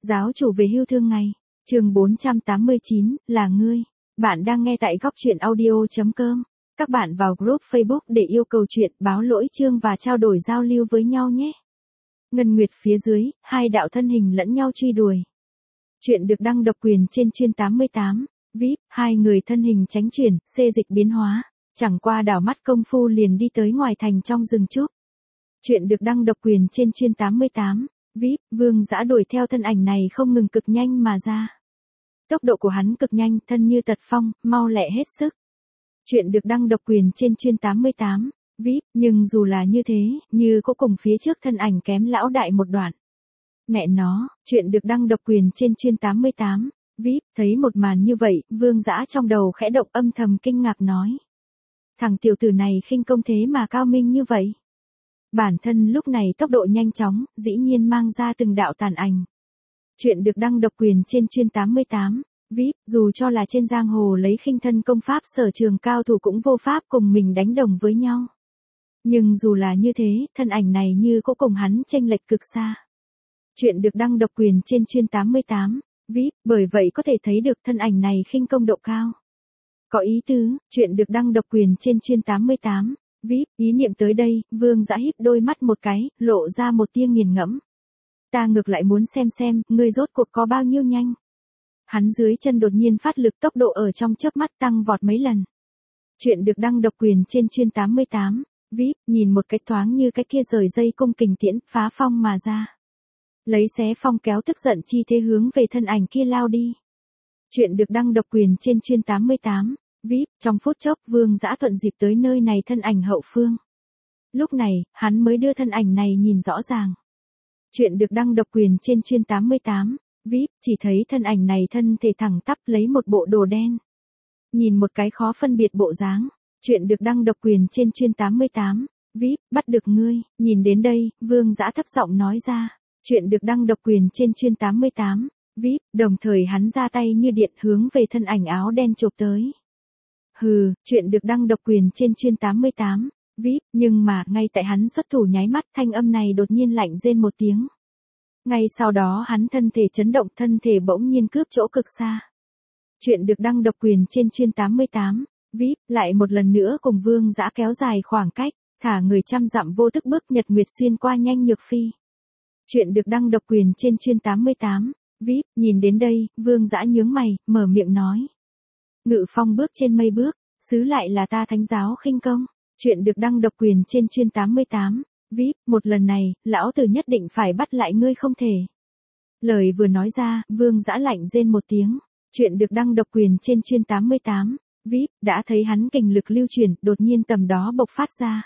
Giáo chủ về hưu thương ngày. Chương 489, là ngươi. Bạn đang nghe tại góc truyện audio.com. Các bạn vào group Facebook để yêu cầu chuyện, báo lỗi chương và trao đổi giao lưu với nhau nhé. Ngân Nguyệt phía dưới, hai đạo thân hình lẫn nhau truy đuổi. Chuyện được đăng độc quyền trên chuyên 88. VIP, hai người thân hình tránh chuyển, xê dịch biến hóa. Chẳng qua đảo mắt công phu liền đi tới ngoài thành trong rừng trúc. Chuyện được đăng độc quyền trên chuyên 88. VIP, Vương Dã đuổi theo thân ảnh này không ngừng cực nhanh mà ra. Tốc độ của hắn cực nhanh, thân như tật phong, mau lẹ hết sức. Chuyện được đăng độc quyền trên chuyên 88. VIP, nhưng dù là như thế, như có cùng phía trước thân ảnh kém lão đại một đoạn. Mẹ nó, chuyện được đăng độc quyền trên chuyên 88. VIP, thấy một màn như vậy, Vương Dã trong đầu khẽ động âm thầm kinh ngạc nói. Thằng tiểu tử này khinh công thế mà cao minh như vậy. Bản thân lúc này tốc độ nhanh chóng, dĩ nhiên mang ra từng đạo tàn ảnh. Chuyện được đăng độc quyền trên chuyên 88. VIP, dù cho là trên giang hồ lấy khinh thân công pháp sở trường cao thủ cũng vô pháp cùng mình đánh đồng với nhau. Nhưng dù là như thế, thân ảnh này như có cùng hắn chênh lệch cực xa. Chuyện được đăng độc quyền trên chuyên 88. VIP, bởi vậy có thể thấy được thân ảnh này khinh công độ cao. Có ý tứ, chuyện được đăng độc quyền trên chuyên 88. VIP, ý niệm tới đây, Vương Dã híp đôi mắt một cái, lộ ra một tia nghiền ngẫm. Ta ngược lại muốn xem, ngươi rốt cuộc có bao nhiêu nhanh. Hắn dưới chân đột nhiên phát lực, tốc độ ở trong chớp mắt tăng vọt mấy lần. Chuyện được đăng độc quyền trên chuyên 88. VIP, nhìn một cái thoáng như cái kia rời dây cung kình tiễn, phá phong mà ra. Lấy xé phong kéo tức giận chi thế hướng về thân ảnh kia lao đi. Chuyện được đăng độc quyền trên chuyên 88. VIP, trong phút chốc Vương Dã thuận dịp tới nơi này thân ảnh hậu phương. Lúc này, hắn mới đưa thân ảnh này nhìn rõ ràng. Chuyện được đăng độc quyền trên chuyên 88. VIP, chỉ thấy thân ảnh này thân thể thẳng tắp lấy một bộ đồ đen. Nhìn một cái khó phân biệt bộ dáng. Chuyện được đăng độc quyền trên chuyên 88. VIP, bắt được ngươi. Nhìn đến đây, Vương Dã thấp giọng nói ra. Chuyện được đăng độc quyền trên chuyên 88. VIP, đồng thời hắn ra tay như điện hướng về thân ảnh áo đen chộp tới. Hừ, chuyện được đăng độc quyền trên chuyên 88. VIP, nhưng mà, ngay tại hắn xuất thủ nháy mắt thanh âm này đột nhiên lạnh rên một tiếng. Ngay sau đó hắn thân thể chấn động, thân thể bỗng nhiên cướp chỗ cực xa. Chuyện được đăng độc quyền trên chuyên 88. VIP, lại một lần nữa cùng Vương Dã kéo dài khoảng cách, thả người trăm dặm vô thức bước nhật nguyệt xuyên qua nhanh nhược phi. Chuyện được đăng độc quyền trên chuyên 88. VIP, nhìn đến đây, Vương Dã nhướng mày, mở miệng nói. Ngự phong bước trên mây bước, xứ lại là ta thánh giáo khinh công. Chuyện được đăng độc quyền trên chuyên 88. VIP, một lần này, lão tử nhất định phải bắt lại ngươi không thể. Lời vừa nói ra, Vương Dã lạnh rên một tiếng. Chuyện được đăng độc quyền trên chuyên 88. VIP, đã thấy hắn kình lực lưu chuyển, đột nhiên tầm đó bộc phát ra.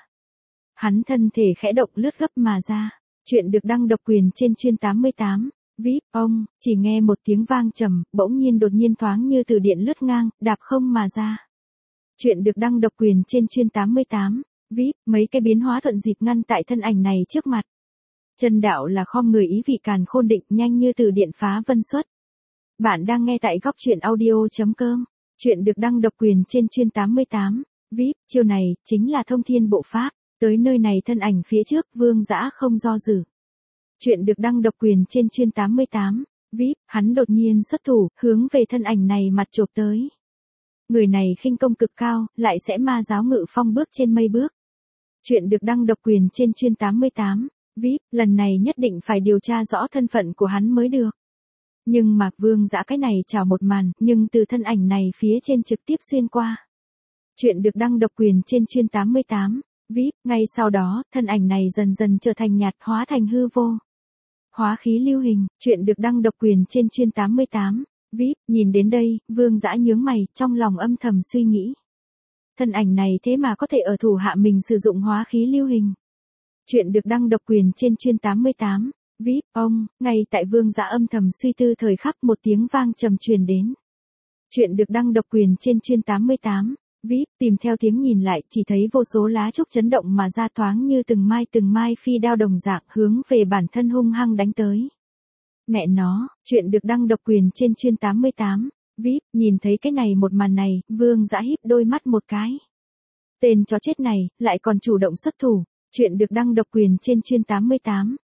Hắn thân thể khẽ động lướt gấp mà ra. Chuyện được đăng độc quyền trên chuyên 88. VIP, ông, chỉ nghe một tiếng vang trầm, bỗng nhiên đột nhiên thoáng như từ điện lướt ngang, đạp không mà ra. Chuyện được đăng độc quyền trên chuyên 88. VIP, mấy cái biến hóa thuận dịp ngăn tại thân ảnh này trước mặt. Chân đạo là khom người ý vị càn khôn định, nhanh như từ điện phá vân xuất. Bạn đang nghe tại góc truyện audio.com. Chuyện được đăng độc quyền trên chuyên 88. VIP, chiêu này, chính là thông thiên bộ pháp. Tới nơi này thân ảnh phía trước, Vương Dã không do dự. Chuyện được đăng độc quyền trên chuyên 88. VIP, hắn đột nhiên xuất thủ, hướng về thân ảnh này mặt chộp tới. Người này khinh công cực cao, lại sẽ ma giáo ngự phong bước trên mây bước. Chuyện được đăng độc quyền trên chuyên 88. VIP, lần này nhất định phải điều tra rõ thân phận của hắn mới được. Nhưng mà Vương Dã cái này chào một màn, nhưng từ thân ảnh này phía trên trực tiếp xuyên qua. Chuyện được đăng độc quyền trên chuyên 88. VIP, ngay sau đó, thân ảnh này dần dần trở thành nhạt, hóa thành hư vô. Hóa khí lưu hình, chuyện được đăng độc quyền trên chuyên 88. VIP, nhìn đến đây, Vương Dã nhướng mày, trong lòng âm thầm suy nghĩ. Thân ảnh này thế mà có thể ở thủ hạ mình sử dụng hóa khí lưu hình. Chuyện được đăng độc quyền trên chuyên 88. VIP, ông, ngay tại Vương Dã âm thầm suy tư thời khắc một tiếng vang trầm truyền đến. Chuyện được đăng độc quyền trên chuyên 88. VIP, tìm theo tiếng nhìn lại, chỉ thấy vô số lá trúc chấn động mà ra thoáng như từng mai phi đao đồng dạng hướng về bản thân hung hăng đánh tới. Mẹ nó, chuyện được đăng độc quyền trên chuyên 88. VIP, nhìn thấy cái này một màn này, Vương Dã híp đôi mắt một cái. Tên chó chết này, lại còn chủ động xuất thủ. Chuyện được đăng độc quyền trên chuyên 88.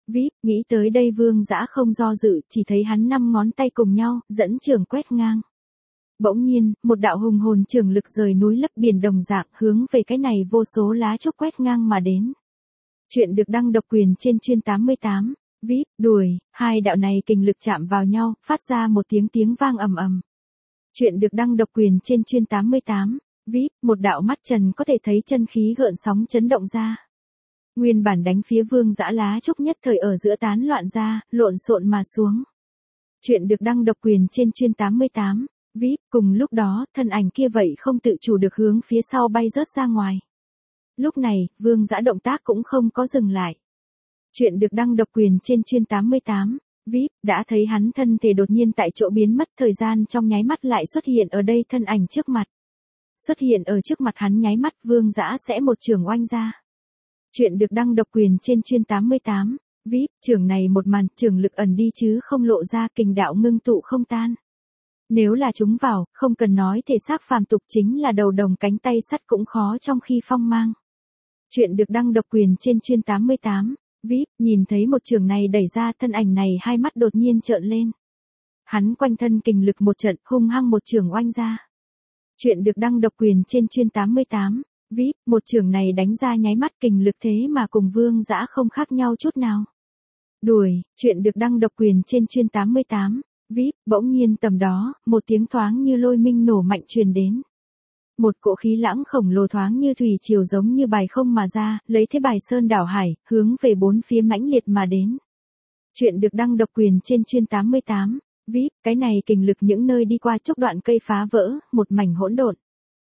VIP, nghĩ tới đây Vương Dã không do dự, chỉ thấy hắn 5 ngón tay cùng nhau, dẫn trường quét ngang. Bỗng nhiên, một đạo hùng hồn trường lực rời núi lấp biển đồng dạng, hướng về cái này vô số lá trúc quét ngang mà đến. Chuyện được đăng độc quyền trên chuyên 88. VIP, đuổi, hai đạo này kình lực chạm vào nhau, phát ra một tiếng vang ầm ầm. Chuyện được đăng độc quyền trên chuyên 88. VIP, một đạo mắt trần có thể thấy chân khí gợn sóng chấn động ra. Nguyên bản đánh phía Vương Dã lá trúc nhất thời ở giữa tán loạn ra, lộn xộn mà xuống. Chuyện được đăng độc quyền trên chuyên 88. VIP, cùng lúc đó, thân ảnh kia vậy không tự chủ được hướng phía sau bay rớt ra ngoài. Lúc này, Vương Dã động tác cũng không có dừng lại. Chuyện được đăng độc quyền trên chuyên 88. VIP, đã thấy hắn thân thể đột nhiên tại chỗ biến mất, thời gian trong nháy mắt lại xuất hiện ở đây thân ảnh trước mặt. Xuất hiện ở trước mặt hắn nháy mắt, Vương Dã sẽ một trường oanh ra. Chuyện được đăng độc quyền trên chuyên 88. VIP, trường này một màn, trường lực ẩn đi chứ không lộ ra, kình đạo ngưng tụ không tan. Nếu là chúng vào, không cần nói thể xác phàm tục, chính là đầu đồng cánh tay sắt cũng khó trong khi phong mang. Chuyện được đăng độc quyền trên chuyên 88. VIP, nhìn thấy một trường này đẩy ra, thân ảnh này hai mắt đột nhiên trợn lên. Hắn quanh thân kình lực một trận, hung hăng một trường oanh ra. Chuyện được đăng độc quyền trên chuyên 88. VIP, một trường này đánh ra nháy mắt, kình lực thế mà cùng Vương Dã không khác nhau chút nào. Đuổi, chuyện được đăng độc quyền trên chuyên 88. VIP, bỗng nhiên tầm đó, một tiếng thoáng như lôi minh nổ mạnh truyền đến. Một cỗ khí lãng khổng lồ thoáng như thủy triều giống như bài không mà ra, lấy thế bài sơn đảo hải, hướng về bốn phía mãnh liệt mà đến. Chuyện được đăng độc quyền trên chuyên 88. VIP, cái này kình lực những nơi đi qua chốc đoạn cây phá vỡ, một mảnh hỗn độn.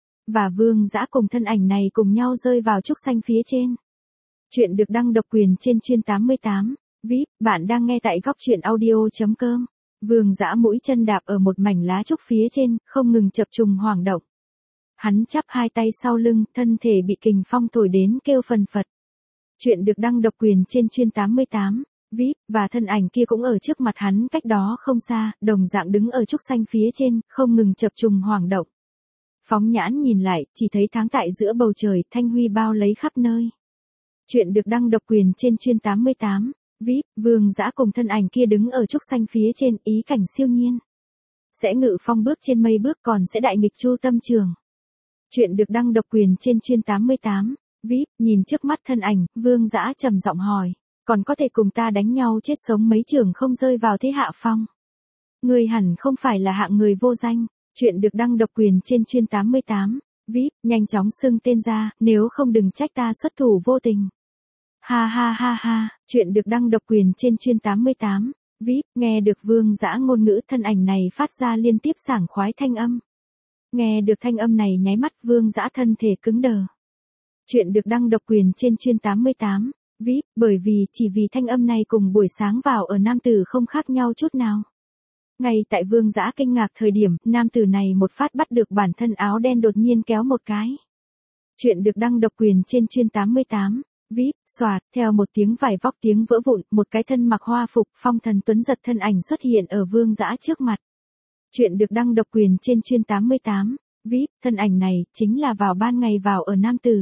Và Vương Dã cùng thân ảnh này cùng nhau rơi vào trúc xanh phía trên. Chuyện được đăng độc quyền trên chuyên 88. VIP, bạn đang nghe tại góc truyện audio.com. Vương Dã mũi chân đạp ở một mảnh lá trúc phía trên, không ngừng chập trùng hoảng động. Hắn chắp hai tay sau lưng, thân thể bị kình phong thổi đến kêu phần phật. Chuyện được đăng độc quyền trên chuyên 88. VIP, và thân ảnh kia cũng ở trước mặt hắn cách đó không xa, đồng dạng đứng ở trúc xanh phía trên, không ngừng chập trùng hoảng động. Phóng nhãn nhìn lại, chỉ thấy tháng tại giữa bầu trời, thanh huy bao lấy khắp nơi. Chuyện được đăng độc quyền trên chuyên 88. VIP, Vương Dã cùng thân ảnh kia đứng ở trúc xanh phía trên, ý cảnh siêu nhiên. Sẽ ngự phong bước trên mây bước, còn sẽ đại nghịch chu tâm trường. Chuyện được đăng độc quyền trên chuyên 88. VIP, nhìn trước mắt thân ảnh, Vương Dã trầm giọng hỏi, còn có thể cùng ta đánh nhau chết sống mấy trường không rơi vào thế hạ phong. Người hẳn không phải là hạng người vô danh. Chuyện được đăng độc quyền trên chuyên 88. VIP, nhanh chóng xưng tên ra, nếu không đừng trách ta xuất thủ vô tình. Ha ha ha ha, chuyện được đăng độc quyền trên chuyên 88. VIP, nghe được Vương Dã ngôn ngữ, thân ảnh này phát ra liên tiếp sảng khoái thanh âm. Nghe được thanh âm này nháy mắt, Vương Dã thân thể cứng đờ. Chuyện được đăng độc quyền trên chuyên 88. VIP, bởi vì chỉ vì thanh âm này cùng buổi sáng vào ở nam tử không khác nhau chút nào. Ngay tại Vương Dã kinh ngạc thời điểm, nam tử này một phát bắt được bản thân áo đen đột nhiên kéo một cái. Chuyện được đăng độc quyền trên chuyên 88. VIP, xoạt, theo một tiếng vải vóc tiếng vỡ vụn, một cái thân mặc hoa phục, phong thần tuấn giật thân ảnh xuất hiện ở Vương Dã trước mặt. Chuyện được đăng độc quyền trên chuyên 88. VIP, thân ảnh này, chính là vào ban ngày vào ở nam tử.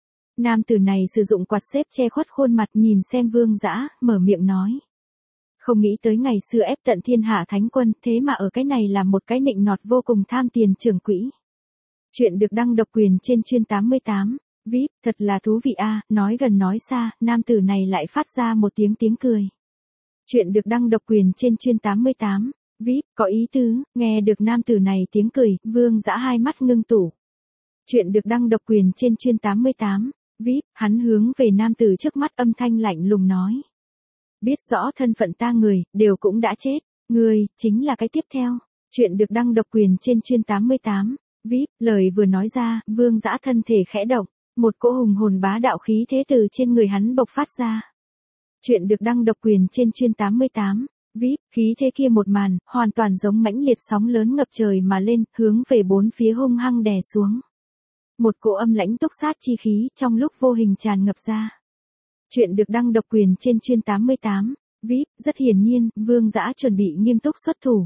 Nam tử này sử dụng quạt xếp che khuất khuôn mặt, nhìn xem Vương Dã, mở miệng nói. Không nghĩ tới ngày xưa ép tận thiên hạ thánh quân, thế mà ở cái này là một cái nịnh nọt vô cùng tham tiền trưởng quỹ. Chuyện được đăng độc quyền trên chuyên 88. VIP, thật là thú vị a, nói gần nói xa, nam tử này lại phát ra một tiếng cười. Chuyện được đăng độc quyền trên chuyên 88. VIP, có ý tứ, nghe được nam tử này tiếng cười, Vương Dã hai mắt ngưng tụ. Chuyện được đăng độc quyền trên chuyên 88. VIP, hắn hướng về nam tử trước mắt âm thanh lạnh lùng nói. Biết rõ thân phận ta người, đều cũng đã chết, người, chính là cái tiếp theo. Chuyện được đăng độc quyền trên chuyên 88. VIP, lời vừa nói ra, Vương Dã thân thể khẽ động, một cỗ hùng hồn bá đạo khí thế từ trên người hắn bộc phát ra. Chuyện được đăng độc quyền trên chuyên 88. VIP, khí thế kia một màn, hoàn toàn giống mãnh liệt sóng lớn ngập trời mà lên, hướng về bốn phía hung hăng đè xuống. Một cỗ âm lãnh túc sát chi khí trong lúc vô hình tràn ngập ra. Chuyện được đăng độc quyền trên chuyên 88. VIP, rất hiển nhiên, Vương Dã chuẩn bị nghiêm túc xuất thủ.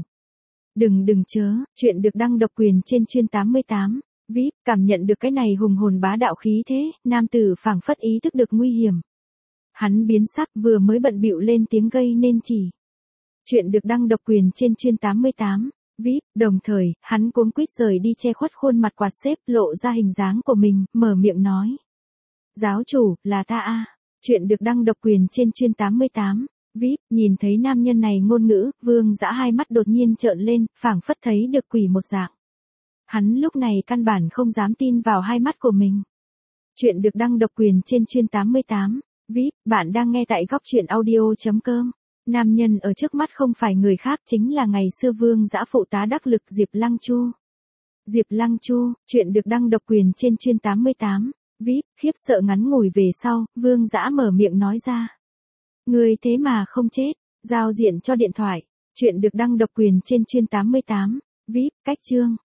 Đừng chớ, chuyện được đăng độc quyền trên chuyên 88. VIP, cảm nhận được cái này hùng hồn bá đạo khí thế, nam tử phảng phất ý thức được nguy hiểm. Hắn biến sắc vừa mới bận bịu lên tiếng gây nên chỉ. Chuyện được đăng độc quyền trên chuyên 88. VIP, đồng thời, hắn cuống quýt rời đi che khuất khuôn mặt quạt xếp lộ ra hình dáng của mình, mở miệng nói. Giáo chủ, là ta a. Chuyện được đăng độc quyền trên chuyên 88. VIP, nhìn thấy nam nhân này ngôn ngữ, Vương Dã hai mắt đột nhiên trợn lên, phảng phất thấy được quỷ một dạng. Hắn lúc này căn bản không dám tin vào hai mắt của mình. Chuyện được đăng độc quyền trên chuyên 88. VIP, bạn đang nghe tại góc truyện audio.com. Nam nhân ở trước mắt không phải người khác chính là ngày xưa Vương Dã phụ tá đắc lực Diệp Lăng Chu. Diệp Lăng Chu, chuyện được đăng độc quyền trên chuyên 88. VIP, khiếp sợ ngắn ngủi về sau, Vương Dã mở miệng nói ra. Người thế mà không chết, giao diện cho điện thoại. Chuyện được đăng độc quyền trên chuyên 88. VIP, cách chương.